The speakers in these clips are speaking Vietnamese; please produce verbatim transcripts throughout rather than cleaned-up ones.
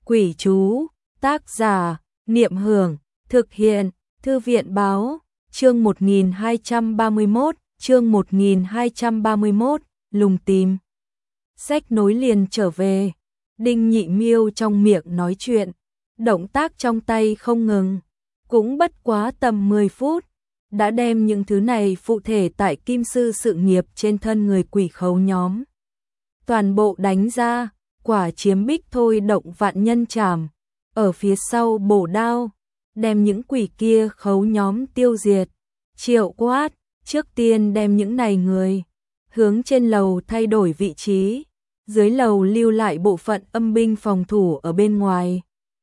Quỷ chú, tác giả, Niệm Hưởng, thực hiện, Thư viện Báo, chương một nghìn hai trăm ba mươi mốt, chương một nghìn hai trăm ba mươi mốt, lùng tìm. Sách nối liền trở về, Đinh Nhị Miêu trong miệng nói chuyện, động tác trong tay không ngừng, cũng bất quá tầm mười phút, đã đem những thứ này phụ thể tại kim sư sự nghiệp trên thân người quỷ khấu nhóm. Toàn bộ đánh ra, quả chiếm bích thôi động vạn nhân trảm, ở phía sau bổ đao, đem những quỷ kia khấu nhóm tiêu diệt. Triệu Quát, trước tiên đem những này người, hướng trên lầu thay đổi vị trí, dưới lầu lưu lại bộ phận âm binh phòng thủ ở bên ngoài.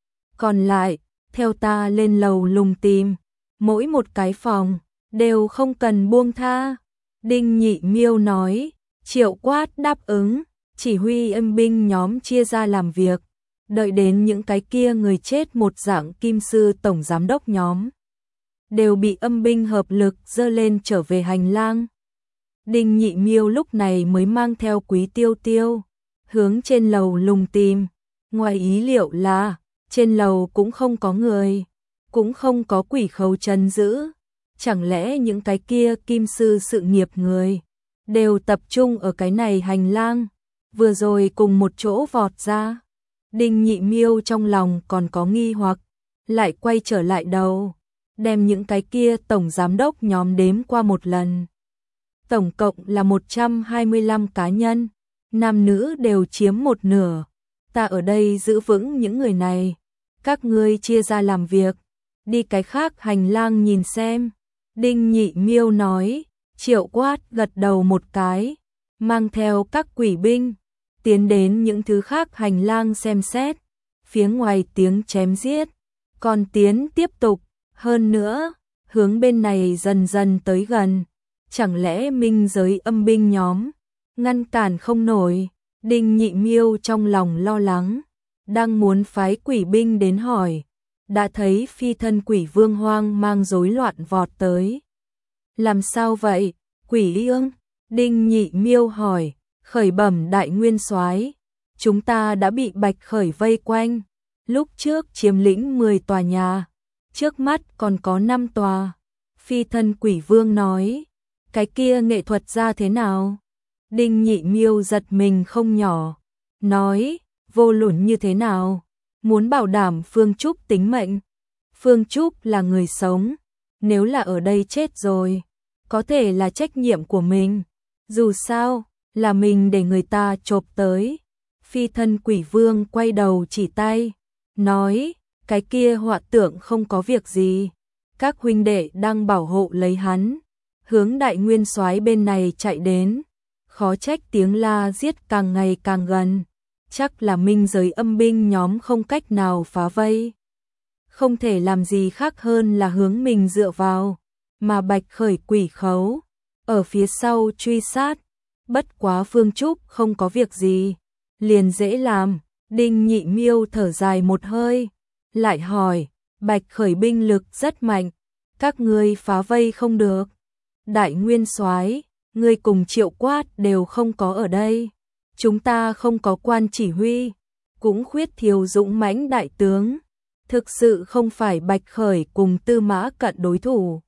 Còn lại, theo ta lên lầu lùng tìm, mỗi một cái phòng, đều không cần buông tha. Đinh Nhị Miêu nói, Triệu Quát đáp ứng, chỉ huy âm binh nhóm chia ra làm việc, đợi đến những cái kia người chết một dạng kim sư tổng giám đốc nhóm, đều bị âm binh hợp lực dơ lên trở về hành lang. Đinh Nhị Miêu lúc này mới mang theo Quý Tiêu Tiêu, hướng trên lầu lùng tìm, ngoài ý liệu là, trên lầu cũng không có người, cũng không có quỷ khấu trấn giữ, chẳng lẽ những cái kia kim sư sự nghiệp người, đều tập trung ở cái này hành lang, vừa rồi cùng một chỗ vọt ra. Đinh Nhị Miêu trong lòng còn có nghi hoặc, lại quay trở lại đầu, đem những cái kia tổng giám đốc nhóm đếm qua một lần. Tổng cộng là một trăm hai mươi lăm cá nhân, nam nữ đều chiếm một nửa. Ta ở đây giữ vững những người này, các ngươi chia ra làm việc, đi cái khác hành lang nhìn xem. Đinh Nhị Miêu nói, Triệu Quát gật đầu một cái, mang theo các quỷ binh, tiến đến những thứ khác hành lang xem xét, phía ngoài tiếng chém giết, còn tiến tiếp tục, hơn nữa, hướng bên này dần dần tới gần, chẳng lẽ minh giới âm binh nhóm, ngăn cản không nổi. Đinh Nhị Miêu trong lòng lo lắng, đang muốn phái quỷ binh đến hỏi, đã thấy phi thân quỷ vương hoang mang rối loạn vọt tới. Làm sao vậy, quỷ ương? Đinh Nhị Miêu hỏi. Khởi bẩm đại nguyên soái, chúng ta đã bị Bạch Khởi vây quanh, lúc trước chiếm lĩnh mười tòa nhà, trước mắt còn có năm tòa. Phi thân quỷ vương nói, cái kia nghệ thuật ra thế nào? Đinh Nhị Miêu giật mình không nhỏ, nói, vô luận như thế nào, muốn bảo đảm Phương Trúc tính mệnh. Phương Trúc là người sống, nếu là ở đây chết rồi, có thể là trách nhiệm của mình, dù sao, là mình để người ta chộp tới. Phi thân quỷ vương quay đầu chỉ tay, nói, cái kia họa tượng không có việc gì, các huynh đệ đang bảo hộ lấy hắn, hướng đại nguyên soái bên này chạy đến, khó trách tiếng la giết càng ngày càng gần, chắc là minh giới âm binh nhóm không cách nào phá vây, không thể làm gì khác hơn là hướng mình dựa vào, mà Bạch Khởi quỷ khấu, ở phía sau truy sát. Bất quá Phương Trúc không có việc gì, liền dễ làm. Đinh Nhị Miêu thở dài một hơi, lại hỏi, Bạch Khởi binh lực rất mạnh, các ngươi phá vây không được. Đại nguyên soái, ngươi cùng Triệu Quát đều không có ở đây, chúng ta không có quan chỉ huy, cũng khuyết thiếu dũng mãnh đại tướng, thực sự không phải Bạch Khởi cùng Tư Mã Cận đối thủ.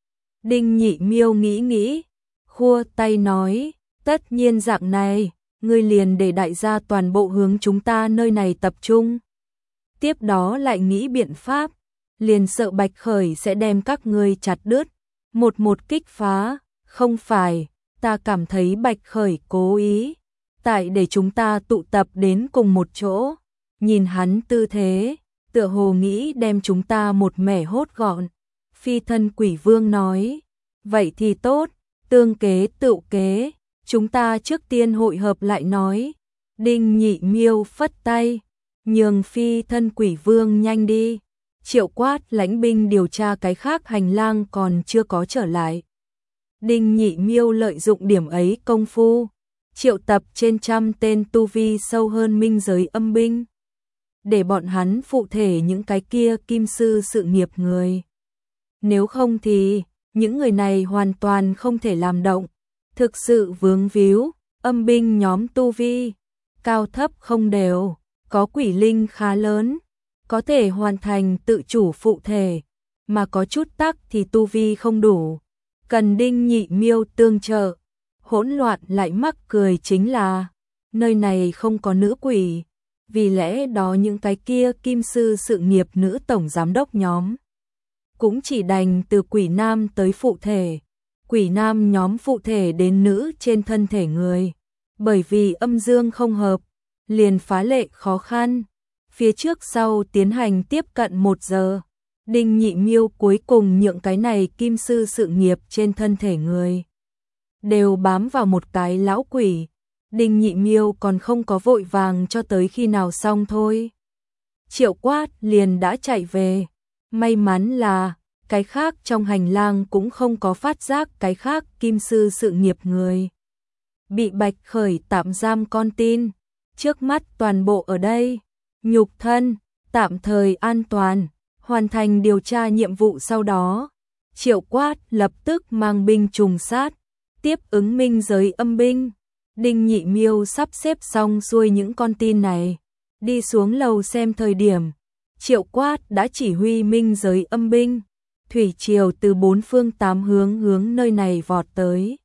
Đinh Nhị Miêu nghĩ nghĩ, khua tay nói, tất nhiên dạng này, ngươi liền để đại gia toàn bộ hướng chúng ta nơi này tập trung. Tiếp đó lại nghĩ biện pháp, liền sợ Bạch Khởi sẽ đem các ngươi chặt đứt, một một kích phá, không phải, ta cảm thấy Bạch Khởi cố ý, tại để chúng ta tụ tập đến cùng một chỗ, nhìn hắn tư thế, tựa hồ nghĩ đem chúng ta một mẻ hốt gọn. Phi thân quỷ vương nói, vậy thì tốt, tương kế tựu kế. Chúng ta trước tiên hội hợp lại nói. Đinh Nhị Miêu phất tay, nhường phi thân quỷ vương nhanh đi. Triệu Quát lãnh binh điều tra cái khác hành lang còn chưa có trở lại. Đinh Nhị Miêu lợi dụng điểm ấy công phu, triệu tập trên trăm tên tu vi sâu hơn minh giới âm binh, để bọn hắn phụ thể những cái kia kim sư sự nghiệp người. Nếu không thì, những người này hoàn toàn không thể làm động. Thực sự vướng víu, âm binh nhóm tu vi, cao thấp không đều, có quỷ linh khá lớn, có thể hoàn thành tự chủ phụ thể, mà có chút tắc thì tu vi không đủ, cần Đinh Nhị Miêu tương trợ. Hỗn loạn lại mắc cười chính là, nơi này không có nữ quỷ, vì lẽ đó những cái kia kim sư sự nghiệp nữ tổng giám đốc nhóm cũng chỉ đành từ quỷ nam tới phụ thể, quỷ nam nhóm phụ thể đến nữ trên thân thể người, bởi vì âm dương không hợp, liền phá lệ khó khăn. Phía trước sau tiến hành tiếp cận một giờ, Đinh Nhị Miêu cuối cùng nhượng cái này kim sư sự nghiệp trên thân thể người đều bám vào một cái lão quỷ. Đinh Nhị Miêu còn không có vội vàng cho tới khi nào xong thôi. Triệu Quát liền đã chạy về. May mắn là cái khác trong hành lang cũng không có phát giác cái khác kim sư sự nghiệp người bị Bạch Khởi tạm giam con tin. Trước mắt toàn bộ ở đây, nhục thân tạm thời an toàn, hoàn thành điều tra nhiệm vụ sau đó, Triệu Quát lập tức mang binh trùng sát, tiếp ứng minh giới âm binh. Đinh Nhị Miêu sắp xếp xong xuôi những con tin này, đi xuống lầu xem thời điểm, Triệu Quát đã chỉ huy minh giới âm binh, thủy triều từ bốn phương tám hướng hướng nơi này vọt tới.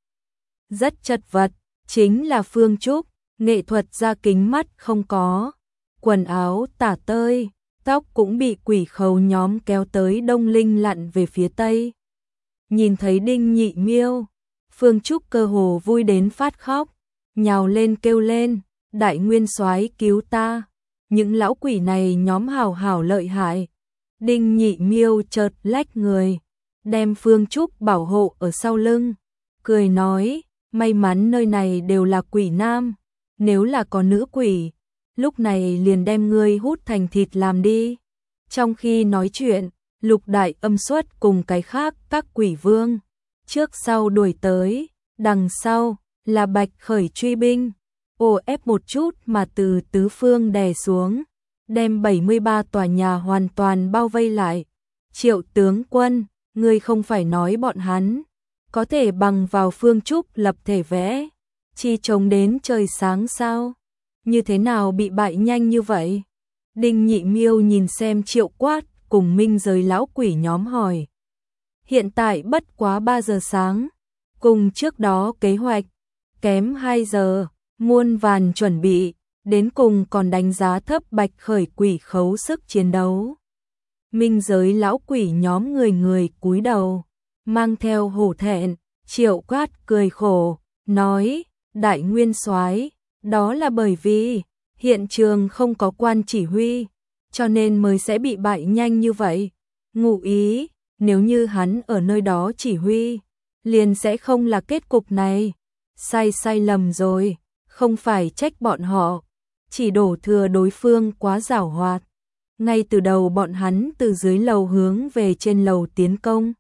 Rất chật vật, chính là Phương Trúc, nghệ thuật ra kính mắt không có, quần áo tả tơi, tóc cũng bị quỷ khấu nhóm kéo tới Đông Linh lặn về phía tây. Nhìn thấy Đinh Nhị Miêu, Phương Trúc cơ hồ vui đến phát khóc, nhào lên kêu lên, đại nguyên soái cứu ta, những lão quỷ này nhóm hảo hảo lợi hại. Đinh Nhị Miêu chợt lách người, đem Phương Trúc bảo hộ ở sau lưng, cười nói, may mắn nơi này đều là quỷ nam, nếu là có nữ quỷ, lúc này liền đem ngươi hút thành thịt làm đi. Trong khi nói chuyện, Lục Đại Âm Xuất cùng cái khác các quỷ vương, trước sau đuổi tới, đằng sau là Bạch Khởi truy binh, ồ ép một chút mà từ tứ phương đè xuống, đem bảy mươi ba tòa nhà hoàn toàn bao vây lại. Triệu tướng quân, ngươi không phải nói bọn hắn có thể bằng vào Phương Trúc lập thể vẽ, chi chống đến trời sáng sao? Như thế nào bị bại nhanh như vậy? Đinh Nhị Miêu nhìn xem Triệu Quát cùng minh giới lão quỷ nhóm hỏi. Hiện tại bất quá ba giờ sáng, cùng trước đó kế hoạch, kém hai giờ, muôn vàn chuẩn bị, đến cùng còn đánh giá thấp Bạch Khởi quỷ khấu sức chiến đấu. Minh giới lão quỷ nhóm người người cúi đầu, mang theo hổ thẹn. Triệu Quát cười khổ, nói, đại nguyên soái, đó là bởi vì hiện trường không có quan chỉ huy, cho nên mới sẽ bị bại nhanh như vậy. Ngụ ý, nếu như hắn ở nơi đó chỉ huy, liền sẽ không là kết cục này. Sai sai lầm rồi, không phải trách bọn họ, chỉ đổ thừa đối phương quá giảo hoạt. Ngay từ đầu bọn hắn từ dưới lầu hướng về trên lầu tiến công,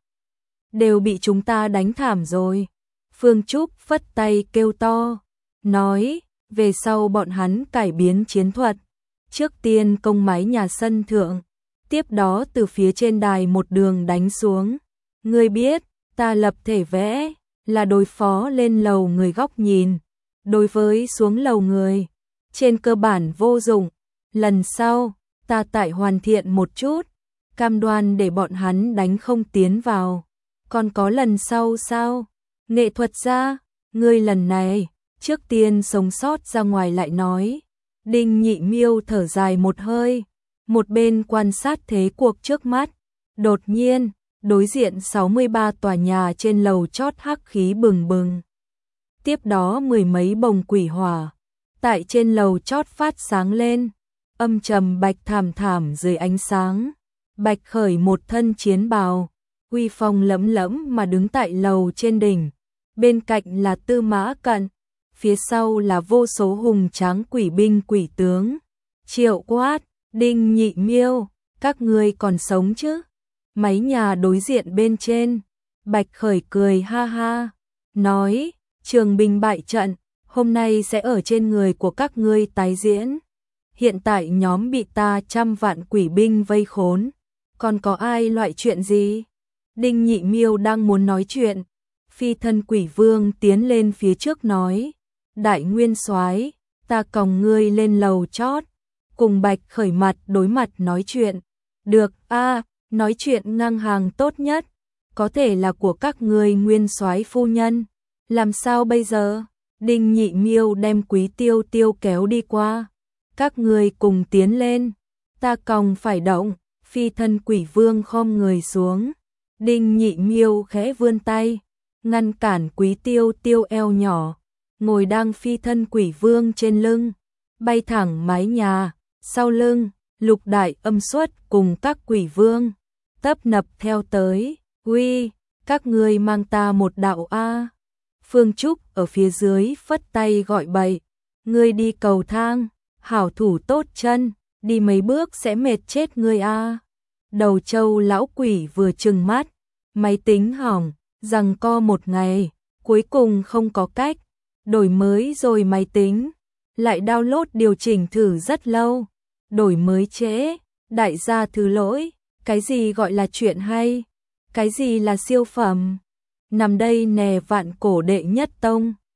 đều bị chúng ta đánh thảm rồi. Phương Trúc phất tay kêu to, nói, về sau bọn hắn cải biến chiến thuật, trước tiên công mái nhà sân thượng, tiếp đó từ phía trên đài một đường đánh xuống. Ngươi biết, ta lập thể vẽ là đối phó lên lầu người góc nhìn, đối với xuống lầu người trên cơ bản vô dụng. Lần sau ta tại hoàn thiện một chút, cam đoan để bọn hắn đánh không tiến vào. Còn có lần sau sao? Nghệ thuật gia, ngươi lần này trước tiên sống sót ra ngoài lại nói. Đinh Nhị Miêu thở dài một hơi, một bên quan sát thế cuộc trước mắt. Đột nhiên, đối diện sáu mươi ba tòa nhà trên lầu chót hắc khí bừng bừng. Tiếp đó mười mấy bồng quỷ hỏa tại trên lầu chót phát sáng lên, âm trầm bạch thảm thảm dưới ánh sáng. Bạch Khởi một thân chiến bào, uy phong lẫm lẫm mà đứng tại lầu trên đỉnh, bên cạnh là Tư Mã Cận, phía sau là vô số hùng tráng quỷ binh quỷ tướng. Triệu Quát, Đinh Nhị Miêu, các ngươi còn sống chứ? Máy nhà đối diện bên trên, Bạch Khởi cười ha ha, nói, trường binh bại trận, hôm nay sẽ ở trên người của các ngươi tái diễn. Hiện tại nhóm bị ta trăm vạn quỷ binh vây khốn, còn có ai loại chuyện gì? Đinh Nhị Miêu đang muốn nói chuyện, phi thân quỷ vương tiến lên phía trước nói, đại nguyên soái, ta còng ngươi lên lầu chót, cùng Bạch Khởi mặt đối mặt nói chuyện. Được a, nói chuyện ngang hàng tốt nhất, có thể là của các người nguyên soái phu nhân. Làm sao bây giờ? Đinh Nhị Miêu đem Quý Tiêu Tiêu kéo đi qua. Các người cùng tiến lên, ta còng phải động. Phi thân Quỷ Vương khom người xuống. Đinh Nhị Miêu khẽ vươn tay, ngăn cản Quý Tiêu Tiêu eo nhỏ, ngồi đang phi thân Quỷ Vương trên lưng, bay thẳng mái nhà. Sau lưng, Lục Đại Âm Xuất cùng các quỷ vương tấp nập theo tới. Uy, các ngươi mang ta một đạo a. Phương Trúc ở phía dưới phất tay gọi bậy, ngươi đi cầu thang, hảo thủ tốt chân, đi mấy bước sẽ mệt chết ngươi a. Đầu Châu lão quỷ vừa trừng mắt, máy tính hỏng, giằng co một ngày, cuối cùng không có cách, đổi mới rồi máy tính, lại download điều chỉnh thử rất lâu, đổi mới trễ, đại gia thứ lỗi, cái gì gọi là chuyện hay, cái gì là siêu phẩm, nằm đây nè Vạn Cổ đệ nhất tông.